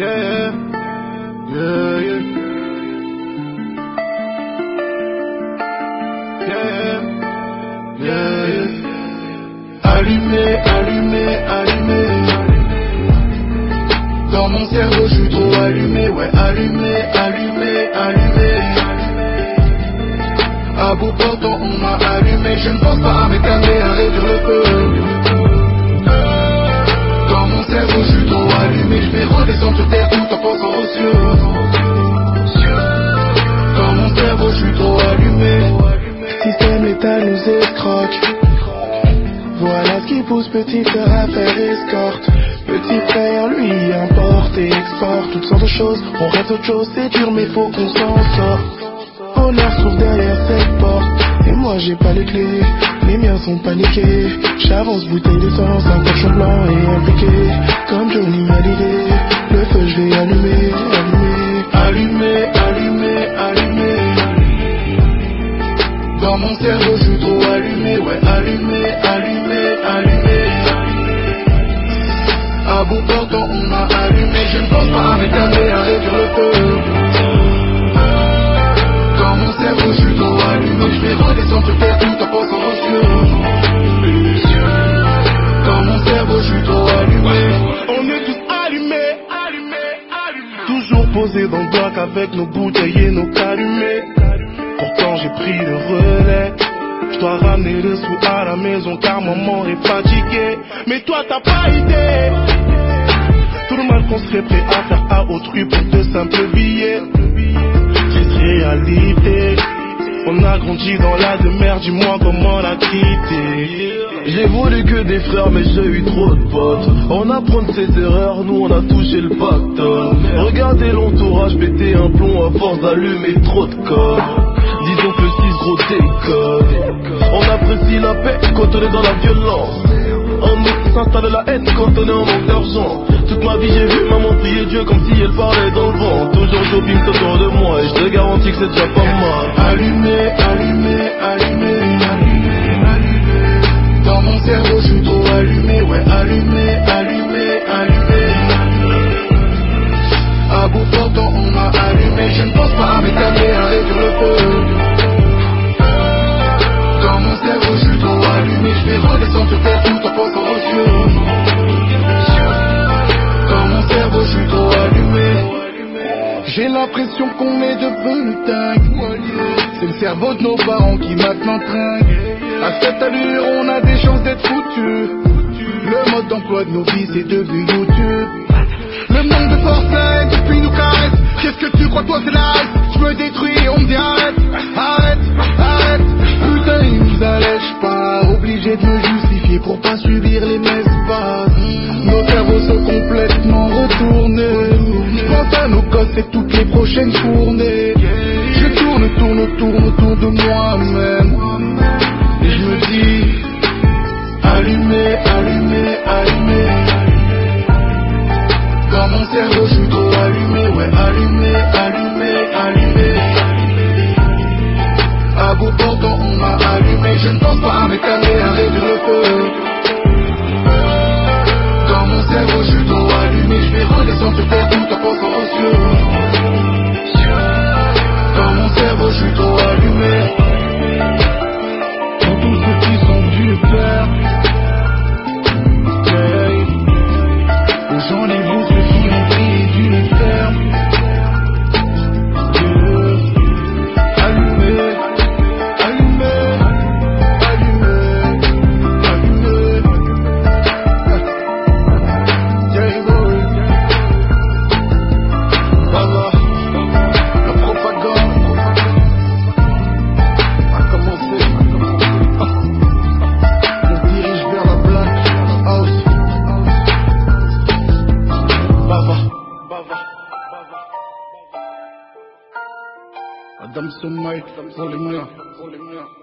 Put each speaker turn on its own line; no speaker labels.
Yeah, yeah, yeah. Yeah, yeah, yeah. Allumé, allumé, allumé. Dans mon cerveau, je suis trop allumé. Ouais, allumé, allumé, allumé. À bout portant, on m'a allumé. Je ne pense pas à m'éteindre, à réduire le feu. Dans mon cerveau, je suis trop allumé. Je vais redescendre sur terre tout en pensant aux cieux. Dans mon cerveau, je suis trop allumé.
Système l'État nous escroque. Voilà ce qui pousse petit frère à faire escorte. Petit frère, lui, importe et exporte toutes sortes de choses. On rêve d'autre chose, c'est dur mais faut qu'on s'en sorte. Honneur se trouve derrière cette porte. Et moi j'ai pas les clés, les miens sont paniqués. J'avance bouteille d'essence, un cochon blanc et impliqué. Comme Johnny Hallyday, le feu je vais allumer, allumer.
Allumé, allumé, allumé. Dans mon cerveau, je suis trop allumé. Ouais, allumé, allumé, allumé. À bout portant, on m'a allumé. Je ne pense pas à m'éteindre, à réduire le feu. Dans mon cerveau, je suis trop allumé. Je vais redescendre sur terre tout en pensant aux cieux. Dans mon cerveau, je suis trop allumé.
On est tous allumés, allumés, allumés. Toujours posés dans le bloc avec nos bouteilles et nos calumets. Pourtant j'ai pris le relais. Je dois ramener le sou à la maison car maman est fatiguée. Mais toi t'as pas idée tout le mal qu'on serait prêt à faire à autrui pour de simples billets. Cette réalité, on a grandi dans la demeure, dis-moi comment la quitter.
J'ai voulu que des frères mais j'ai eu trop de potes. On apprend de ses erreurs, nous on a touché le pactole. Regardez l'entourage péter un plomb à force d'allumer trop de corps. Disons que le 6 gros déconne. On apprécie la paix quand on est dans la violence. En nous s'installe la haine quand on est en manque d'argent. Toute ma vie j'ai vu maman prier Dieu comme si elle parlait dans le vent. Toujours shopping autour de moi et je te garantis que c'est déjà pas mal.
Allumé, allumé, allumé, allumé, allumé. Dans mon cerveau, je suis trop allumé. Ouais, allumé, allumé, allumé. À bout portant, on m'a allumé. Je ne pense pas à m'éteindre, à réduire le feu. Dans mon cerveau, je suis trop allumé. Je vais redescendre sur terre tout en pensant aux cieux. Dans mon cerveau, je suis trop allumé. J'ai l'impression qu'on est devenu dingue. C'est le cerveau de nos parents qui maintenant trinque. À cette allure, on a des chances d'être foutus. Le mode d'emploi de nos vies, c'est devenu YouTube. Le manque de force depuis nous caresse. Qu'est-ce que tu crois, toi, c'est la reste. Je me détruis et on me dit arrête, arrête, arrête. Putain, ils nous allègent pas. Obligé de me justifier pour pas subir les messes basses. Nos cerveaux sont complètement retournés. Je pense à nos gosses et toutes les prochaines journées. Je tourne, tourne, tourne autour de moi-même. Et je me dis, allumé, allumé, allumé. Dans mon cerveau, je suis trop allumé. Ouais, allumé, allumé, allumé. À bout portant, on m'a allumé. Je ne pense pas à m'éteindre, à réduire le feu. Dans mon cerveau, je suis trop allumé. Je vais redescendre sur terre tout en pensant aux cieux. Dans mon cerveau, je suis trop allumé. Pour tous ceux qui sont venus faire. J'en ai vu ceux qui ont pris d'une ferme. Allumé, allumé, allumé, allumé. Yeah, boy. Voilà, la propagande a commencé. On se dirige vers la Black House. Adam Mike pour les miens.